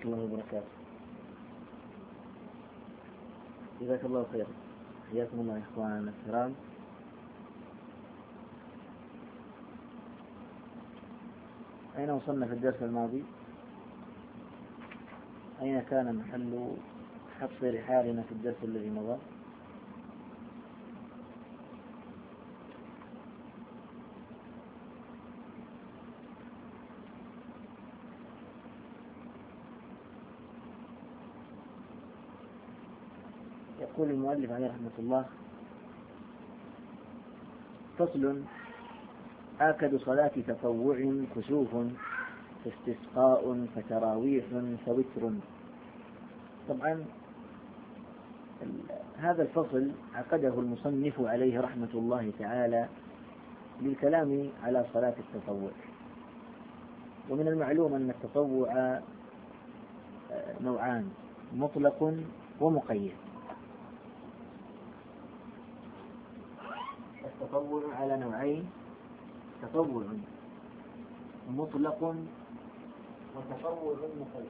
الله وبركاته. جزاك الله خير. حياكم الله إخواننا الكرام. أين وصلنا في الدرس الماضي؟ أين كان محل حفظ رحالنا في الدرس الذي مضى؟ يقول المؤلف عليه رحمة الله: فصل: آكد صلاة تطوع كسوف فاستسقاء فتراويح فوتر. طبعا هذا الفصل عقده المصنف عليه رحمة الله تعالى للكلام على صلاة التطوع. ومن المعلوم أن التطوع نوعان: مطلق ومقيد. التطوع على نوعين: تطوع مطلق وتطوع مقيد.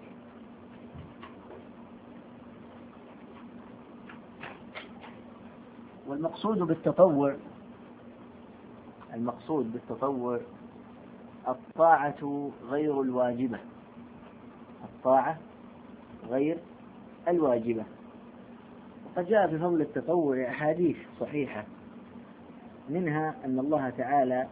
والمقصود بالتطوع الطاعة غير الواجبة، الطاعة غير الواجبة. وقد جاء في فضل التطوع أحاديث صحيحة، منها أن الله تعالى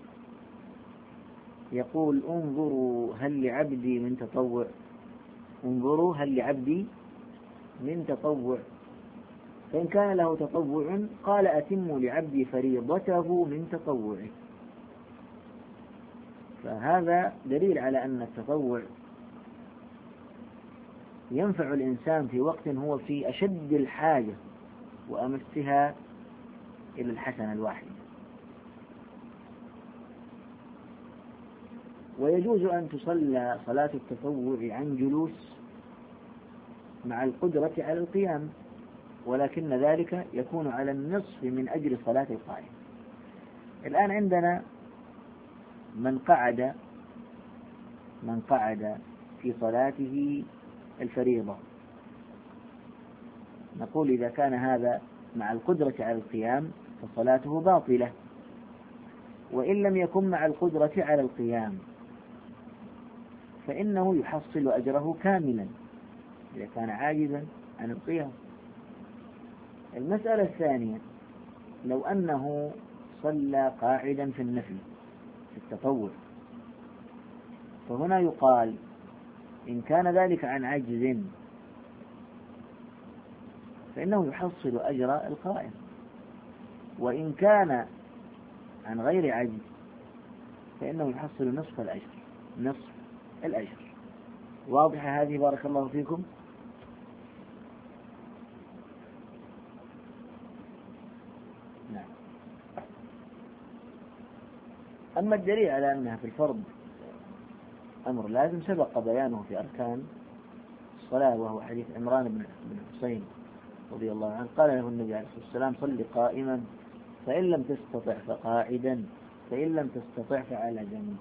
يقول: انظروا هل لعبدي من تطوع، انظروا هل لعبدي من تطوع، فإن كان له تطوع قال: أتموا لعبدي فريضته من تطوعه. فهذا دليل على أن التطوع ينفع الإنسان في وقت هو في أشد الحاجة وأمسها إلى الحسنة الواحدة. ويجوز أن تصلى صلاة التطوع عن جلوس مع القدرة على القيام، ولكن ذلك يكون على النصف من أجر صلاة القائم. الآن عندنا من قعد في صلاته الفريضة، نقول إذا كان هذا مع القدرة على القيام فصلاته باطلة، وإن لم يكن مع القدرة على القيام فإنه يحصل أجره كاملا إذا كان عاجزا عن القيام. المسألة الثانية: لو أنه صلى قاعدا في النفل في التطوع، فهنا يقال إن كان ذلك عن عجز فإنه يحصل أجر القائم، وإن كان عن غير عجز فإنه يحصل نصف الأجر. واضحة هذه؟ بارك الله فيكم. نعم. أما الدليل على أنها في الفرض أمر لازم سبق بيانه في أركان الصلاة، وهو حديث عمران بن حسين رضي الله عنه قال له النبي عليه الصلاة والسلام: صل قائما، فإن لم تستطع فقاعدا، فإن لم تستطع فعلى جنب.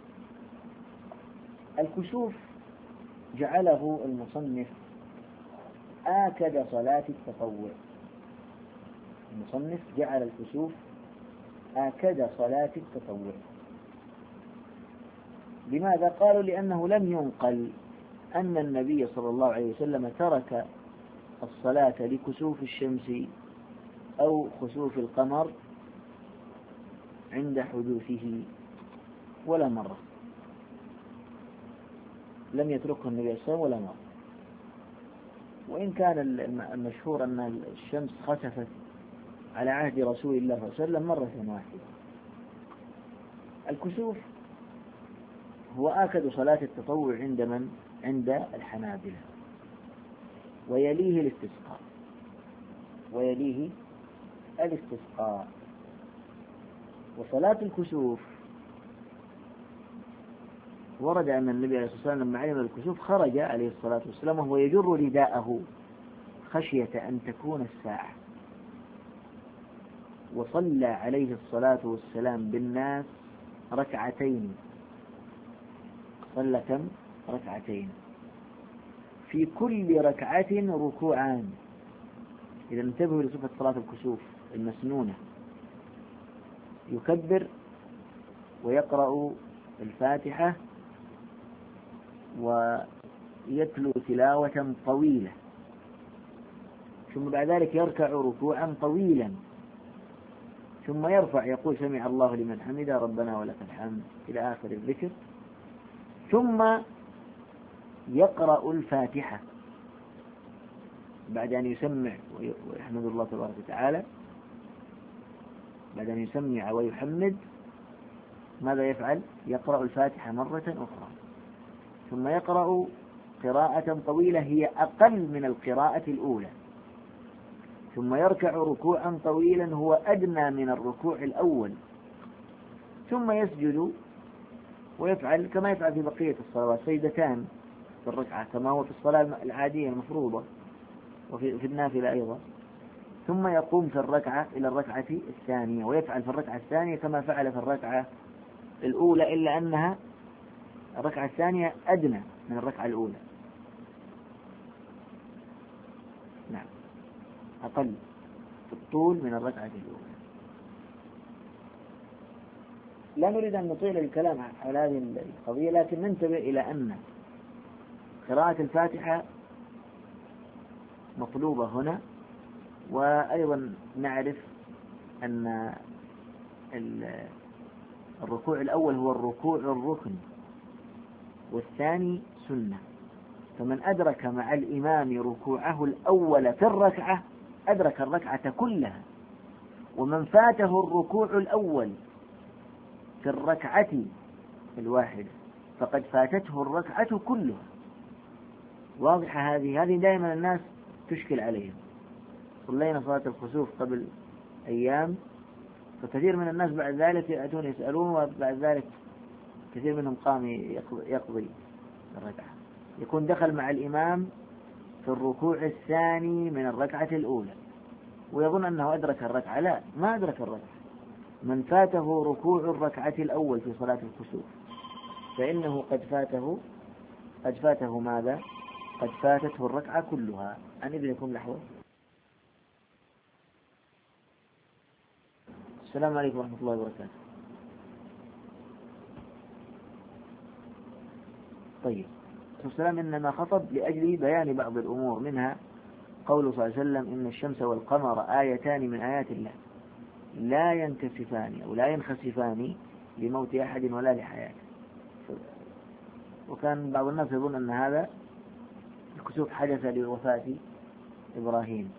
الكسوف جعله المصنف آكد صلاة التطوع. المصنف جعل الكسوف آكد صلاة التطوع. لماذا؟ قالوا: لأنه لم ينقل أن النبي صلى الله عليه وسلم ترك الصلاة لكسوف الشمس أو خسوف القمر عند حدوثه ولا مرة، لم يتركه النبي صلى الله عليه وسلم ولا مرة. وإن كان المشهور أن الشمس خسفت على عهد رسول الله صلى الله عليه وسلم مرة واحدة. الكسوف هو آكد صلاة التطوع عند من؟ عند الحنابلة، ويليه الاستسقاء. وصلاة الكسوف ورد أن النبي عليه الصلاة والسلام لما علم الكسوف خرج عليه الصلاة والسلام وهو يجر رداءه خشية أن تكون الساعة، وصلى عليه الصلاة والسلام بالناس ركعتين. صلى كم؟ ركعتين. في كل ركعة ركوعان. إذا انتبهوا لصفة صلاة الكسوف المسنونة، يكبر ويقرأ الفاتحة ويتلو تلاوة طويلة، ثم بعد ذلك يركع ركوعا طويلا، ثم يرفع يقول سمع الله لمن حمده ربنا ولك الحمد إلى آخر الذكر، ثم يقرأ الفاتحة بعد أن يسمع ويحمد الله تبارك وتعالى. بعد أن يسمع ويحمد ماذا يفعل؟ يقرأ الفاتحة مرة أخرى، ثم يقرأ قراءة طويلة هي أقل من القراءة الأولى، ثم يركع ركوعا طويلا هو أدنى من الركوع الأول، ثم يسجد ويفعل كما يفعل في بقية الصلوات، سجدتان في الركعة كما هو في الصلاة العادية المفروضة وفي النافلة أيضا، ثم يقوم في الركعة إلى الركعة الثانية ويفعل في الركعة الثانية كما فعل في الركعة الأولى، إلا أنها الركعة الثانية أدنى من الركعة الأولى، نعم أقل في الطول من الركعة الأولى. لا نريد أن نطيل الكلام على هذه القضية، لكن ننتبه إلى أن قراءة الفاتحة مطلوبة هنا، وأيضا نعرف أن الركوع الأول هو الركوع الركن والثاني سنة، فمن أدرك مع الإمام ركوعه الأول في الركعة أدرك الركعة كلها، ومن فاته الركوع الأول في الركعة الواحدة فقد فاتته الركعة كلها. واضحة هذه دائما الناس تشكل عليهم. صلينا صلاة الكسوف قبل أيام، فكثير من الناس بعد ذلك يأتون يسألون، وبعد ذلك كثير منهم قام يقضي الركعة، يكون دخل مع الإمام في الركوع الثاني من الركعة الأولى ويظن أنه أدرك الركعة. لا، ما أدرك الركعة. من فاته ركوع الركعة الأول في صلاة الكسوف فإنه قد فاته ماذا؟ قد فاتته الركعة كلها. عن إذنكم لحظة. السلام عليكم ورحمة الله وبركاته. طيب، السلام إنما خطب لأجل بيان بعض الأمور، منها قوله صلى الله عليه وسلم إن الشمس والقمر آيتان من آيات الله لا ينكسفان أو لا ينخسفان لموت أحد ولا لحياته. وكان بعض الناس يظن أن هذا الكسوف حدث لوفاة إبراهيم.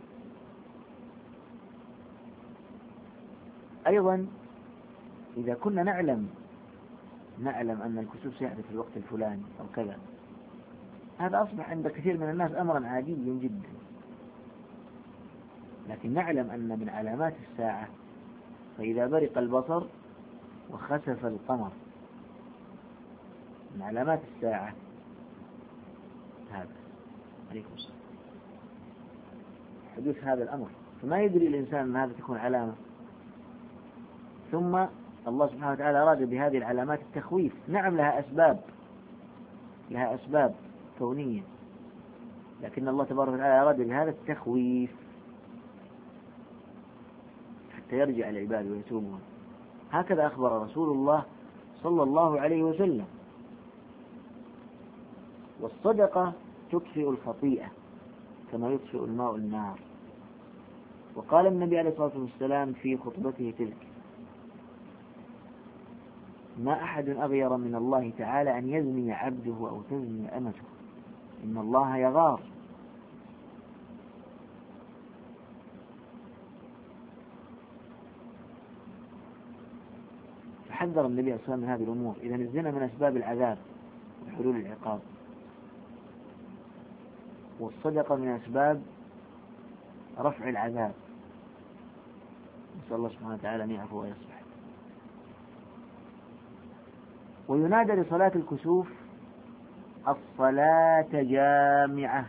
أيضا إذا كنا نعلم أن الكسوف سيحدث في الوقت الفلاني أو كذا، هذا أصبح عند كثير من الناس أمرا عاديا جدا، لكن نعلم أن من علامات الساعة فإذا برق البصر وخسف القمر، من علامات الساعة هذا. عليكم السلام. حدوث هذا الأمر، فما يدري الإنسان أن هذا تكون علامة. ثم الله سبحانه وتعالى أراد بهذه العلامات التخويف. نعم لها أسباب كونية، لكن الله تبارك وتعالى أراد بهذا التخويف حتى يرجع العباد ويتوبون. هكذا أخبر رسول الله صلى الله عليه وسلم. والصدقة تطفئ الخطيئة كما يطفئ الماء النار. وقال النبي عليه الصلاة والسلام في خطبته تلك: ما أحد أغير من الله تعالى أن يزني عبده أو تزني أمته، إن الله يغار. فحذر النبي صلى الله عليه وسلم من هذه الأمور. إذا الزنا من أسباب العذاب وحلول العقاب، والصدقة من أسباب رفع العذاب. نسأل الله سبحانه وتعالى أن يعفو ويصلح. وينادى لصلاة الكسوف الصلاة جامعة،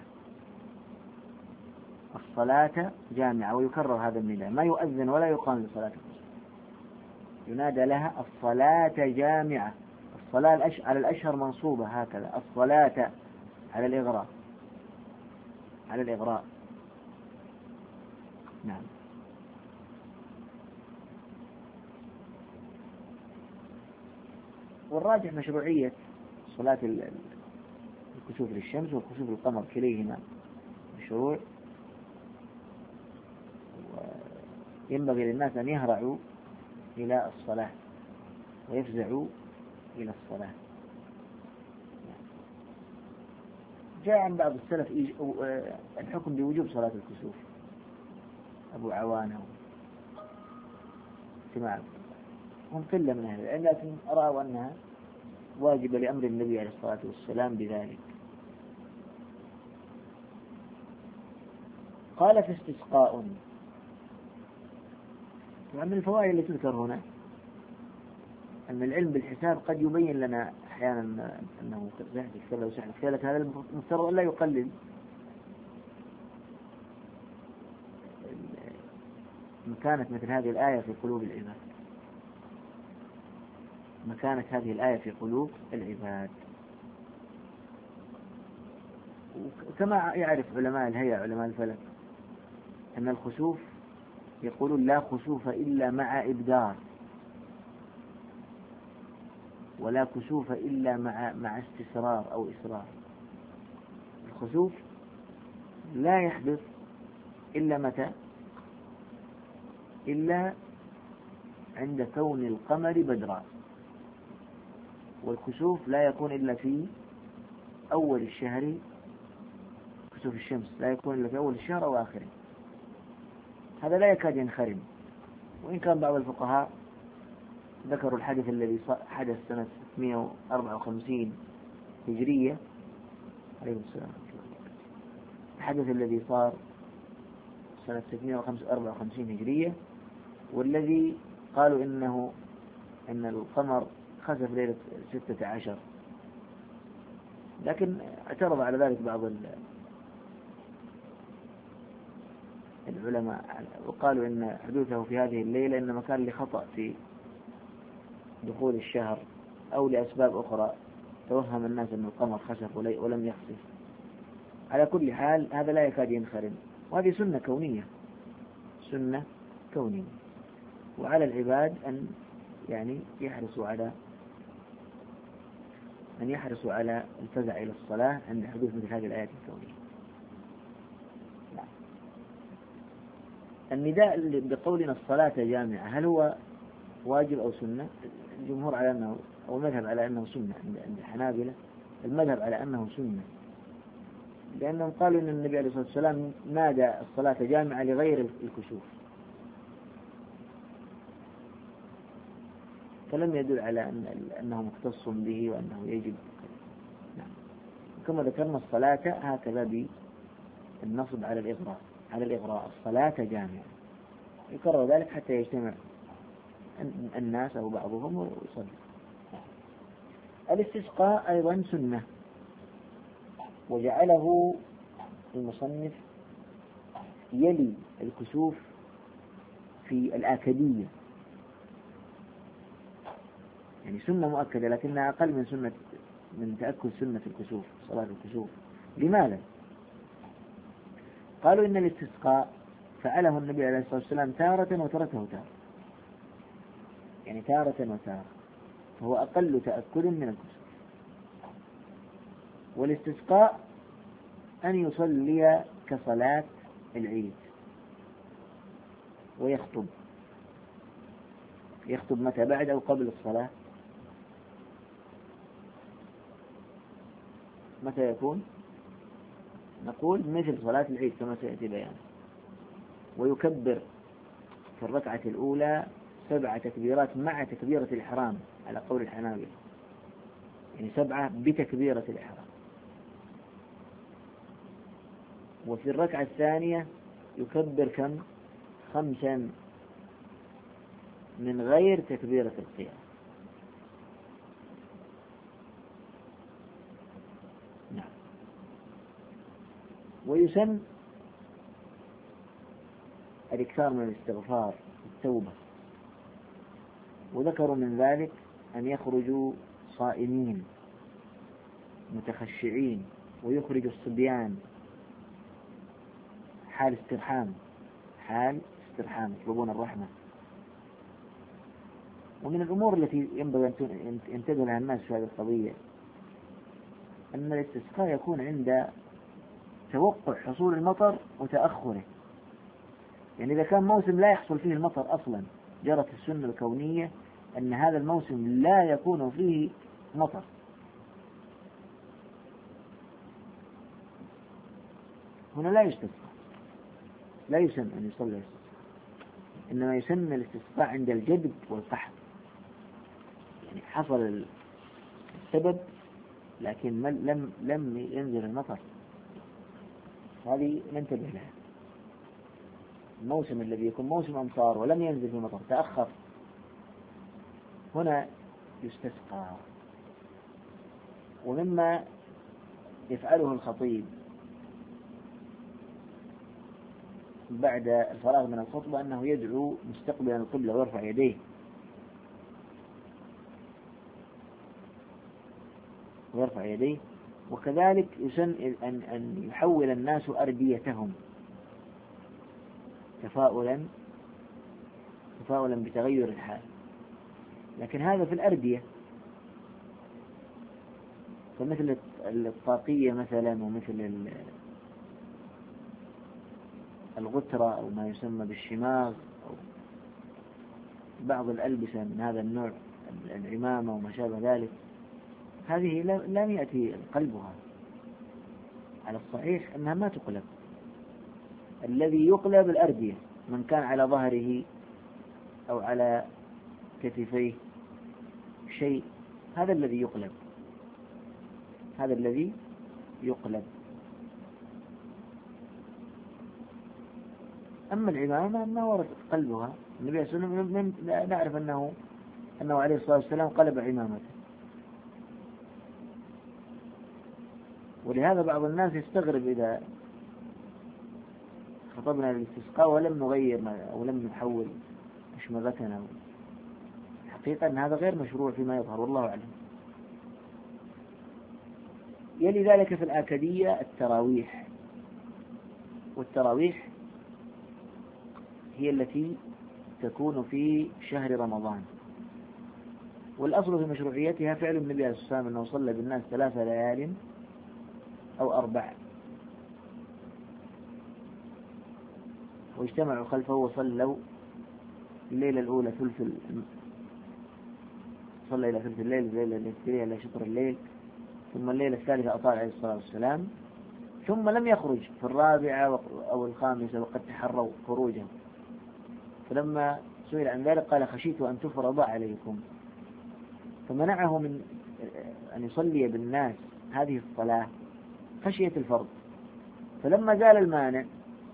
الصلاة جامعة، ويكرر هذا النداء، ما يؤذن ولا يقام لصلاة الكسوف، ينادى لها الصلاة جامعة. الصلاة على الأشهر منصوبة هكذا، الصلاة على الإغراء، على الإغراء. نعم. والراجح مشروعية صلاة الكسوف للشمس وكسوف القمر، كليهما مشروع، وينبغي للناس أن يهرعوا إلى الصلاة ويفزعوا إلى الصلاة. جاء عن بعض السلف الحكم بوجوب صلاة الكسوف، أبو عوانة سماع، هم قلة من أهل العلم، لكن رأوا أنها واجبة لأمر النبي عليه الصلاة والسلام بذلك. قال: في استسقاء. ومن الفوائد التي تذكر هنا أن العلم بالحساب قد يبين لنا أحيانا أنه سيحدث كذا وسيحدث كذا، لكن هذا المفترض أن لا يقلل مكانة مثل هذه الآية في قلوب العباد، مكانة هذه الآية في قلوب العباد. وكما يعرف علماء الهيئة علماء الفلك أن الخسوف يقولون لا خسوف إلا مع إبدار، ولا كسوف إلا مع استسرار أو إصرار. الخسوف لا يحدث إلا متى؟ إلا عند كون القمر بدرا، والكسوف لا يكون إلا في أول الشهر، كسوف الشمس لا يكون إلا في أول الشهر أو آخره، هذا لا يكاد ينخرم. وإن كان بعض الفقهاء ذكروا الحدث الذي حدث سنة 654 هجرية، عليه السلام، الحدث الذي صار سنة 654 هجرية، والذي قالوا إن القمر خسف ليلة 16، لكن اعترض على ذلك بعض العلماء وقالوا إن حدوثه في هذه الليلة إنما كان لخطأ في دخول الشهر أو لأسباب أخرى، توهم الناس أن القمر خسف ولم يخسف. على كل حال هذا لا يكاد ينخرم، وهذه سنة كونية، سنة كونية، وعلى العباد أن يحرصوا على الفزع إلى الصلاة عند حدوث مثل هذه الآيات الكونية. النداء بقولنا الصلاة جامعة هل هو واجب أو سنة؟ الجمهور على أنه، أو المذهب على أنه سنة. عند الحنابلة المذهب على أنه سنة، لأنهم قالوا أن النبي عليه الصلاة والسلام نادى الصلاة جامعة لغير الكسوف، فلم يدل على أنه مختص به وأنه يجب. نعم. كما ذكرنا الصلاة هكذا بالنصب على الإغراء الصلاة جامعة، يكرر ذلك حتى يجتمع الناس أو بعضهم ويصلي. الاستسقاء أيضا سنة، وجعله المصنف يلي الكسوف في الآكدية، يعني سنة مؤكدة لكنها أقل من تأكد سنة الكسوف، صلاة الكسوف. لماذا؟ قالوا إن الاستسقاء فعله النبي عليه الصلاة والسلام تارة وتركه تارة، يعني تارة وتارة، فهو أقل تأكد من الكسوف. والاستسقاء أن يصلي كصلاة العيد ويخطب متى؟ بعد أو قبل الصلاة؟ متى يكون؟ نقول مثل صلاة العيد كما سيأتي بيانه، ويكبر في الركعة الأولى 7 تكبيرات مع تكبيرة الإحرام على قول الحنابلة، يعني 7 بتكبيرة الإحرام. وفي الركعة الثانية يكبر كم؟ 5 من غير تكبيرة القيام. نعم. ويسن الإكثار من الاستغفار، التوبة، وذكروا من ذلك أن يخرجوا صائمين متخشعين، ويخرج الصبيان حال استرحام، حال استرحام، يطلبون الرحمة. ومن الأمور التي ينبغي أن ينتبه لها الناس في هذه القضية أن الاستسقاء يكون عند توقع حصول المطر وتأخره. يعني إذا كان موسم لا يحصل فيه المطر أصلا، جرت السنة الكونية أن هذا الموسم لا يكون فيه مطر، هنا لا يستسقى، لا يسن أن يصلي الاستسقاء، إنما يسن الاستسقاء عند الجدب والقحط. يعني حصل السبب لكن لم ينزل المطر، هذه ننتبه لها. الموسم الذي يكون موسم أمطار ولم ينزل في المطر تأخر، هنا يستسقى. ومما يفعله الخطيب بعد الفراغ من الخطبة أنه يدعو مستقبلا القبلة ويرفع يديه وكذلك يسن أن يحول الناس أرديتهم تفاؤلا بتغير الحال. لكن هذا في الأردية، فمثل الطاقية مثلا، ومثل الغترة أو ما يسمى بالشماغ، أو بعض الألبسة من هذا النوع، العمامة وما شابه ذلك، هذه لم يأتي قلبها. على الصحيح أنها ما تقلب. الذي يقلب الأردية، من كان على ظهره أو على كتفيه شيء، هذا الذي يقلب. أما العمامة ما ورد قلبها. النبي صلى الله عليه وسلم نعرف أنه عليه الصلاة والسلام قلب عمامته. ولهذا بعض الناس يستغرب إذا خطبنا للاستسقاء ولم نغير أو لم نحول أشمغتنا. حقيقة أن هذا غير مشروع فيما يظهر، والله أعلم. يلي ذلك في الآكدية التراويح، والتراويح هي التي تكون في شهر رمضان، والأصل في مشروعيتها فعل النبي عليه الصلاة والسلام أنه صلى بالناس 3 ليال أو 4، واجتمعوا خلفه وصلوا الليلة الأولى صلى إلى ثلث الليل، الليلة الثانية إلى شطر الليل، ثم الليلة الثالثة أطال عليه الصلاة والسلام، ثم لم يخرج في 4 أو 5 وقد تحروا خروجه. فلما سئل عن ذلك قال: خشيت أن تفرض عليكم، فمنعه من أن يصلي بالناس هذه الصلاة خشية الفرض. فلما زال المانع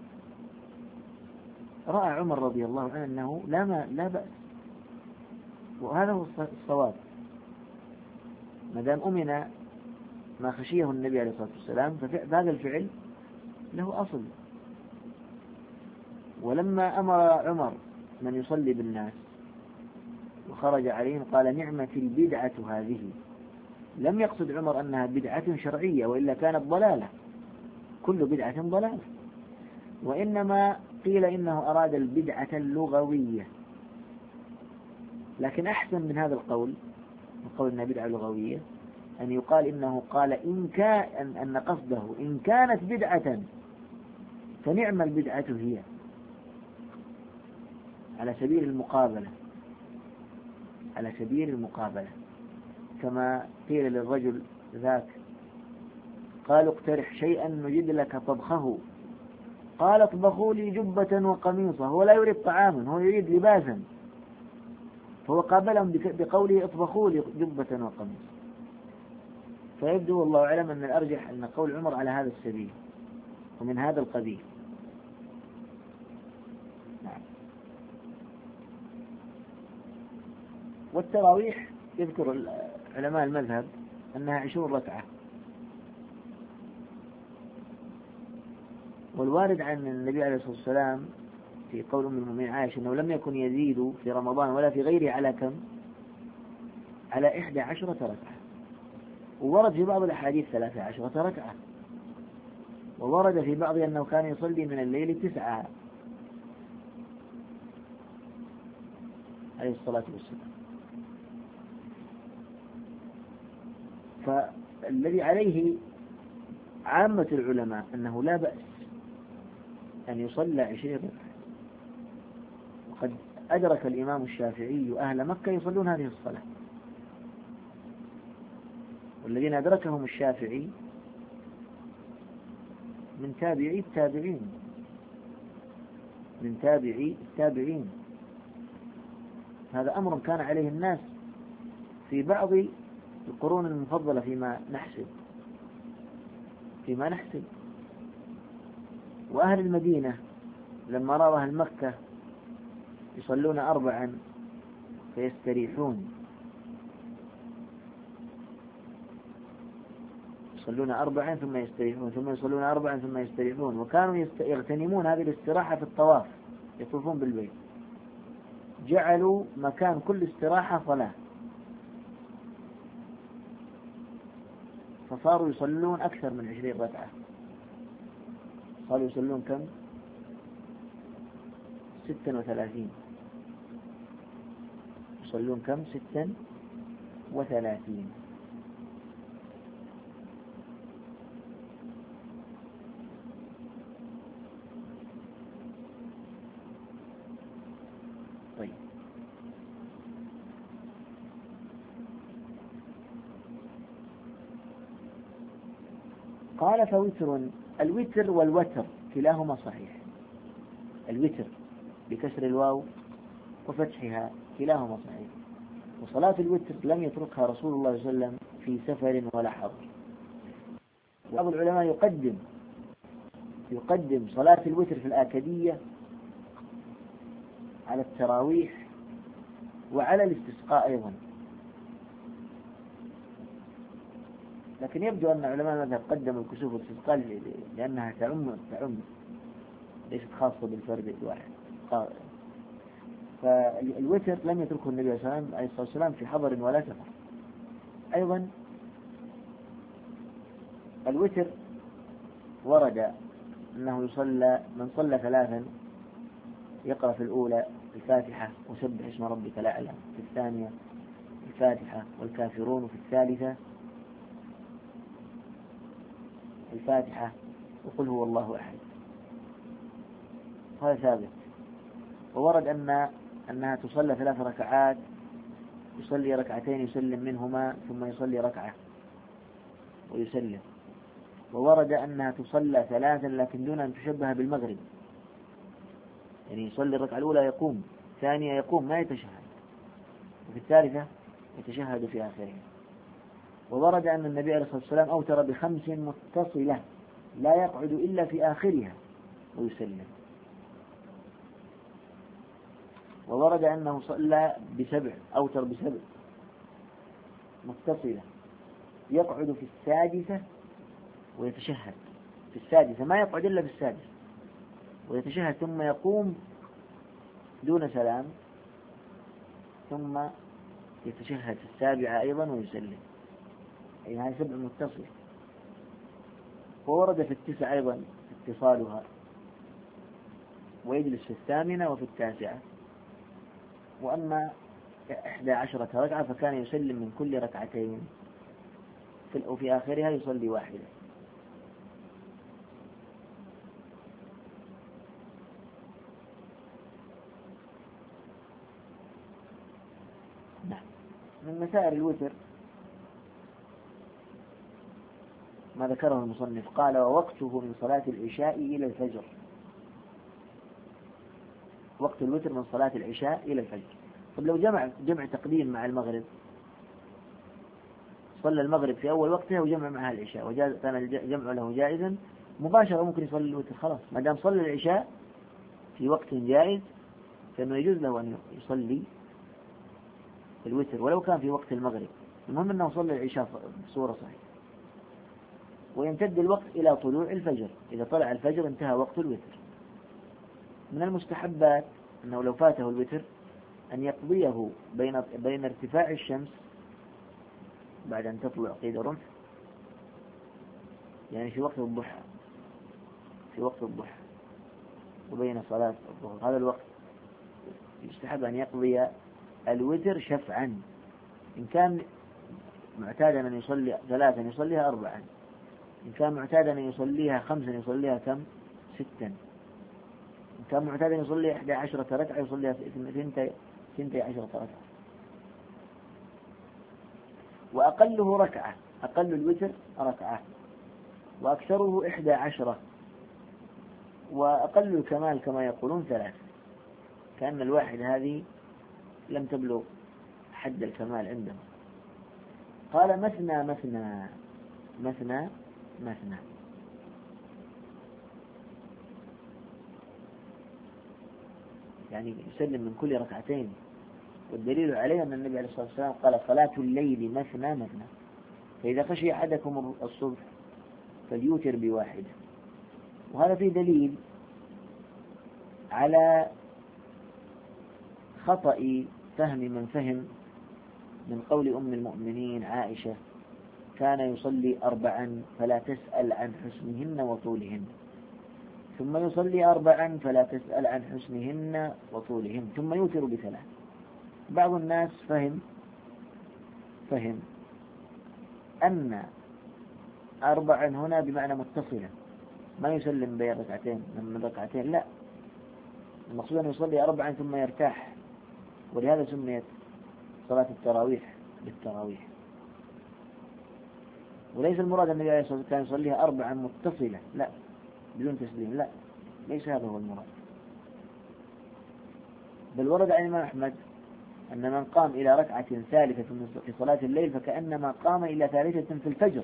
رأى عمر رضي الله عنه أنه لا بأس، وهذا هو الصواب، ما دام أمن ما خشيه النبي عليه الصلاة والسلام، فهذا الفعل له أصل. ولما أمر عمر من يصلي بالناس وخرج عليهم قال: نعمة البدعة هذه. لم يقصد عمر أنها بدعة شرعية، وإلا كانت ضلالة، كل بدعة ضلالة، وإنما قيل إنه أراد البدعة اللغوية. لكن أحسن من هذا القول، من قول أنها بدعة لغوية، أن يقال إنه قال أن قصده إن كانت بدعة فنعم البدعة هي، على سبيل المقابلة، كما قيل للرجل ذاك: قالوا اقترح شيئا نجد لك طبخه، قال: اطبخوا لي جبة وقميصا. هو لا يريد طعاما، هو يريد لباسا، فهو قابلهم بقوله: اطبخوا لي جبة وقميصا. فيبدو والله أعلم أن الأرجح أن قول عمر على هذا السبيل ومن هذا القبيل. نعم. والتراويح يذكر علماء المذهب أنها 20 ركعة، والوارد عن النبي عليه الصلاة والسلام في قول أم المؤمنين عائشة أنه لم يكن يزيد في رمضان ولا في غيره على كم؟ على 11 ركعة، وورد في بعض الأحاديث 13 ركعة. وورد في بعض أنه كان يصلي من الليل 9 عليه الصلاة والسلام. فالذي عليه عامة العلماء أنه لا بأس أن يصلى 20 ركعة، وقد أدرك الإمام الشافعي أهل مكة يصلون هذه الصلاة، والذين أدركهم الشافعي من تابعي التابعين، من تابعي التابعين. هذا أمر كان عليه الناس في بعض القرون المفضلة فيما نحسب. وأهل المدينة لما رأوا أهل مكة يصلون 4 فيستريحون، يصلون 4 ثم يستريحون، ثم يصلون 4 ثم يستريحون، وكانوا يغتنمون هذه الاستراحة في الطواف، يطوفون بالبيت، جعلوا مكان كل استراحة صلاة، فصاروا يصلون أكثر من 20 ركعة. صاروا يصلون كم؟ 36. يصلون كم؟ 36. طيب، قال فوتر. الوتر والوتر كلاهما صحيح. الوتر بكسر الواو وفتحها كلاهما صحيح. وصلاة الوتر لم يتركها رسول الله صلى الله عليه وسلم في سفر ولا حضر. وبعض العلماء يقدم صلاة الوتر في الآكدية على التراويح وعلى الاستسقاء أيضا، لكن يبدو أن علماء المذهب قدموا الكسوف والاستسقاء لأنها تعم ليست خاصة بالفرد الواحد. فالوتر لم يتركه النبي عليه الصلاة والسلام في حضر ولا سفر. أيضا الوتر ورد أنه يصلى، من صلى 3 يقرأ في الأولى الفاتحة وسبح اسم ربك الأعلى، في الثانية الفاتحة والكافرون، وفي الثالثة الفاتحة وقل هو الله أحد. هذا ثابت. وورد أنها تصلى 3 ركعات، يصلي 2 يسلم منهما، ثم يصلي 1 ويسلم. وورد أنها تصلى 3 لكن دون أن تشبه بالمغرب، يعني يصلي الركعة الأولى يقوم، ثانية يقوم ما يتشهد، وفي الثالثة يتشهد في آخرها. وورد أن النبي عليه الصلاة والسلام أوتر ب5 متصلة لا يقعد إلا في آخرها ويسلم. وورد أنه صلى ب7، أوتر ب7 متصلة يقعد في السادسة ويتشهد في السادسة، ما يقعد إلا في السادسة ويتشهد، ثم يقوم دون سلام، ثم يتشهد في السابعة أيضا ويسلم، أي هذه 7 متصلة. وورد في 9 أيضا اتصالها، ويجلس في 8 وفي 9. وأما 11 ركعة فكان يسلم من كل 2 وفي آخرها يصلي 1. نعم. من مسائل الوتر ما ذكره المصنف، قال ووقته من صلاة العشاء إلى الفجر. وقت الوتر من صلاة العشاء إلى الفجر. طب لو جمع تقديم مع المغرب، صلى المغرب في أول وقتها وجمع معها العشاء وجاز، كان الجمع له جائزا، مباشرة ممكن يصلي الوتر خلاص، ما دام صلى العشاء في وقت جائز فإنه يجوز له أن يصلي الوتر ولو كان في وقت المغرب، المهم أنه صلى العشاء بصورة صحيحة. ويمتد الوقت إلى طلوع الفجر، إذا طلع الفجر انتهى وقت الوتر. من المستحبات أنه لو فاته الوتر أن يقضيه بين ارتفاع الشمس بعد أن تطلع قيد رمح، يعني في وقت الضحى، في وقت الضحى وبين صلاة الظهر، هذا الوقت يستحب أن يقضي الوتر شفعا. إن كان معتادا أن يصلي 3 يصليها 4، إن كان معتادا أن يصليها 5 يصليها كم؟ 6، إن كان معتادا أن يصلي 11 ركعة يصليها 12 ركعة. وأقله ركعة، أقل الوتر ركعة، وأكثره 11، وأقل الكمال كما يقولون 3، كأن الواحد هذه لم تبلغ حد الكمال عندهم. قال مثنى مثنى مثنى مثنى، يعني يسلم من كل ركعتين. والدليل عليه أن النبي عليه الصلاة والسلام قال صلاة الليل مثنى مثنى، فإذا خشي أحدكم الصبح فليوتر ب1. وهذا فيه دليل على خطأ فهم من فهم من قول أم المؤمنين عائشة كان يصلي 4 فلا تسأل عن حسنهن وطولهن، ثم يصلي 4 فلا تسأل عن حسنهن وطولهن، ثم يوتر ب3. بعض الناس فهم أن 4 هنا بمعنى متصلة، ما يسلم بين ركعتين من ركعتين، لا، المقصود أن يصلي 4 ثم يرتاح، ولهذا سميت صلاة التراويح بالتراويح. وليس المراد أن النبي كان يصليها 4 متصلة، لا، بدون تسليم، لا، ليس هذا هو المراد. بل ورد عن الإمام أحمد أن من قام إلى ركعة ثالثة في صلاة الليل فكأنما قام إلى ثالثة في الفجر.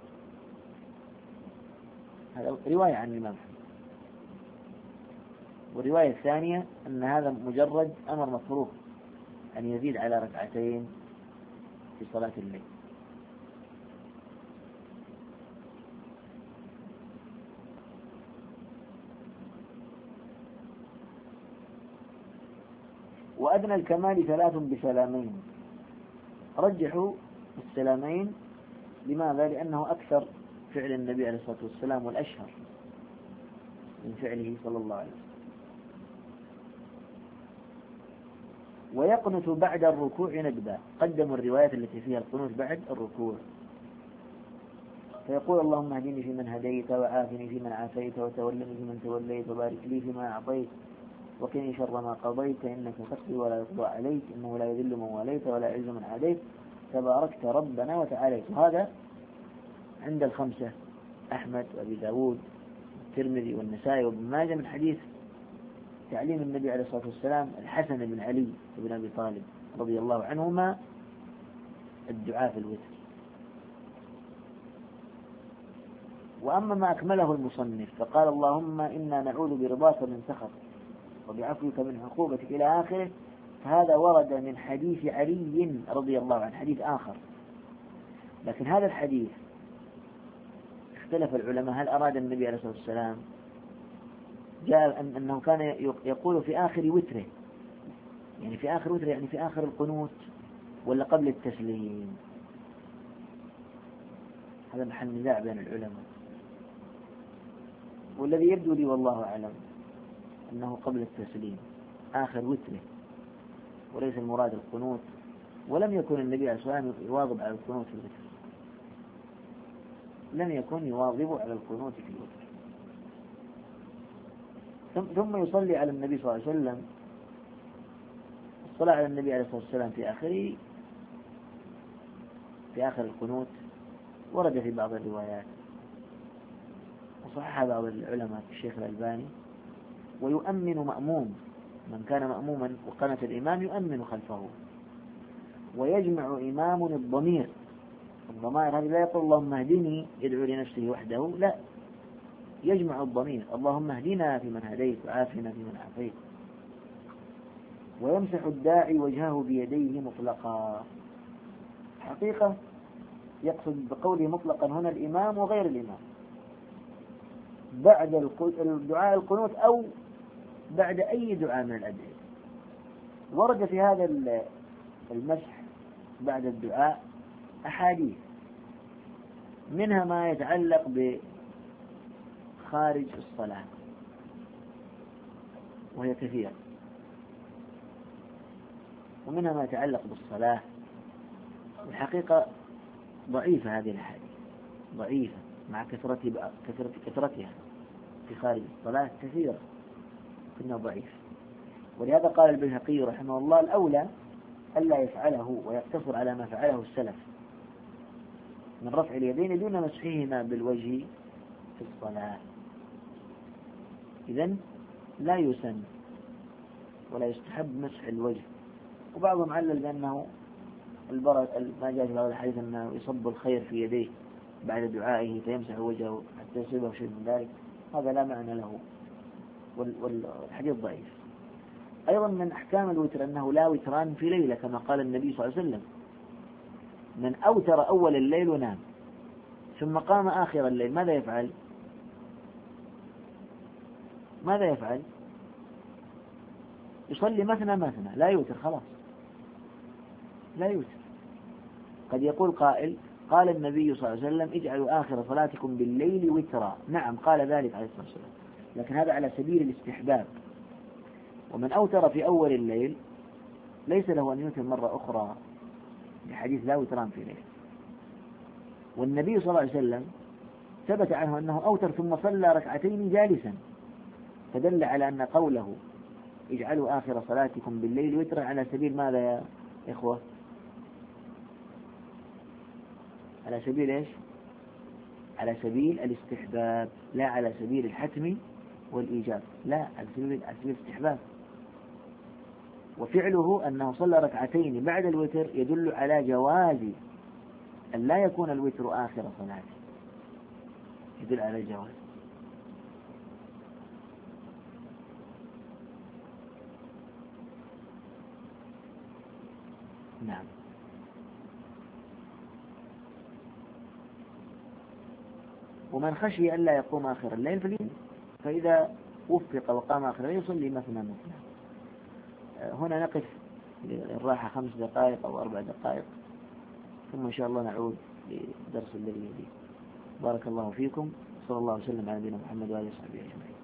هذا رواية عن الإمام أحمد. والرواية الثانية أن هذا مجرد أمر مكروه أن يزيد على 2 في صلاة الليل. وأدنى الكمال 3 بسلامين. رجحوا السلامين، لماذا؟ لأنه أكثر فعل النبي عليه الصلاة والسلام والأشهر من فعله صلى الله عليه وسلم. ويقنت بعد الركوع ندبا، قدموا الروايات التي فيها القنوت بعد الركوع، فيقول اللهم اهدني فيمن هديت، وعافني فيمن عافيت، وتولني فيمن توليت، وبارك لي فيما أعطيت، وقني شر ما قضيت، إنك تقضي ولا يقضى عليك، إنه لا يذل من واليت ولا يعز من عاديت، تباركت ربنا وتعاليت. وهذا عند 5: أحمد وأبي داود والترمذي والنسائي وابن ماجه، من حديث تعليم النبي عليه الصلاة والسلام الحسن بن علي بن أبي طالب رضي الله عنهما الدعاء في الوتر. وأما ما أكمله المصنف فقال اللهم إنا نعوذ برضاك من سخطك وبعفوك من عقوبتك إلى آخره، فهذا ورد من حديث علي رضي الله عنه، حديث آخر. لكن هذا الحديث اختلف العلماء هل أراد النبي عليه الصلاة والسلام جاء أنه كان يقول في آخر وتره، يعني في آخر وتره يعني في آخر القنوت، ولا قبل التسليم؟ هذا محل نزاع بين العلماء، والذي يبدو لي والله أعلم أنه قبل التسليم آخر وتره، وليس المراد القنوت. ولم يكن النبي عليه الصلاة والسلام يواظب على القنوت في الوتر، لم يكن يواظب على القنوت في الوتر. ثم يصلي على النبي صلى الله عليه وسلم. الصلاة على النبي عليه الصلاة والسلام في آخر القنوت ورد في بعض الروايات، وصحح بعض العلماء الشيخ الألباني. ويؤمن مأموم، من كان مأموما وقنت الإمام يؤمن خلفه. ويجمع إمام الضمير هذه لا يقول اللهم اهدني يدعو لنفسه وحده، لا، يجمع الضمير اللهم اهدنا فيمن هديت وعافنا فيمن عافيت. ويمسح الداعي وجهه بيديه مطلقا. حقيقة يقصد بقوله مطلقا هنا الإمام وغير الإمام، بعد الدعاء القنوت أو بعد أي دعاء من الأدعية. ورد في هذا المسح بعد الدعاء أحاديث، منها ما يتعلق خارج الصلاة، وهي كثيرة، ومنها ما يتعلق بالصلاة. الحقيقة ضعيفة هذه الحديث، ضعيفة مع كثرتها في خارج الصلاة كثيرة، لكنها ضعيف. ولهذا قال البيهقي رحمه الله: الأولى ألا يفعله ويقتصر على ما فعله السلف من رفع اليدين دون مسحهما بالوجه في الصلاة. إذن لا يسن ولا يستحب مسح الوجه. وبعضهم علل بأنه ما جاء في هذا الحديث أنه يصب الخير في يديه بعد دعائه فيمسح وجهه حتى يصيبه شيء من ذلك، هذا لا معنى له، والحديث ضعيف. أيضا من أحكام الوتر أنه لا وتران في ليلة، كما قال النبي صلى الله عليه وسلم: من أوتر أول الليل ونام ثم قام آخر الليل ماذا يفعل؟ يصلي مثنى مثنى، لا يوتر، خلاص لا يوتر. قد يقول قائل: قال النبي صلى الله عليه وسلم: اجعلوا آخر صلاتكم بالليل وترا. نعم، قال ذلك عليه الصلاة والسلام، لكن هذا على سبيل الاستحباب. ومن أوتر في أول الليل ليس له أن يوتر مرة أخرى، لحديث لا وتران في ليل. والنبي صلى الله عليه وسلم ثبت عنه أنه أوتر ثم صلى ركعتين جالسا، فدل على أن قوله اجعلوا آخر صلاتكم بالليل وترا على سبيل ماذا يا إخوة؟ على سبيل إيش؟ على سبيل الاستحباب، لا على سبيل الحتم والإيجاب، لا، على سبيل الاستحباب. وفعله أنه صلى ركعتين بعد الوتر يدل على جواز أن لا يكون الوتر آخر صلاته، يدل على الجواز. نعم. ومن خشي ألا يقوم آخر الليل فإذا وفق وقام آخر الليل يصلي مثنى مثنى. هنا نقف للراحة 5 دقائق أو 4 دقائق، ثم إن شاء الله نعود لدرس الليل. بارك الله فيكم، صلى الله وسلم على نبينا محمد وآله وصحبه أجمعين.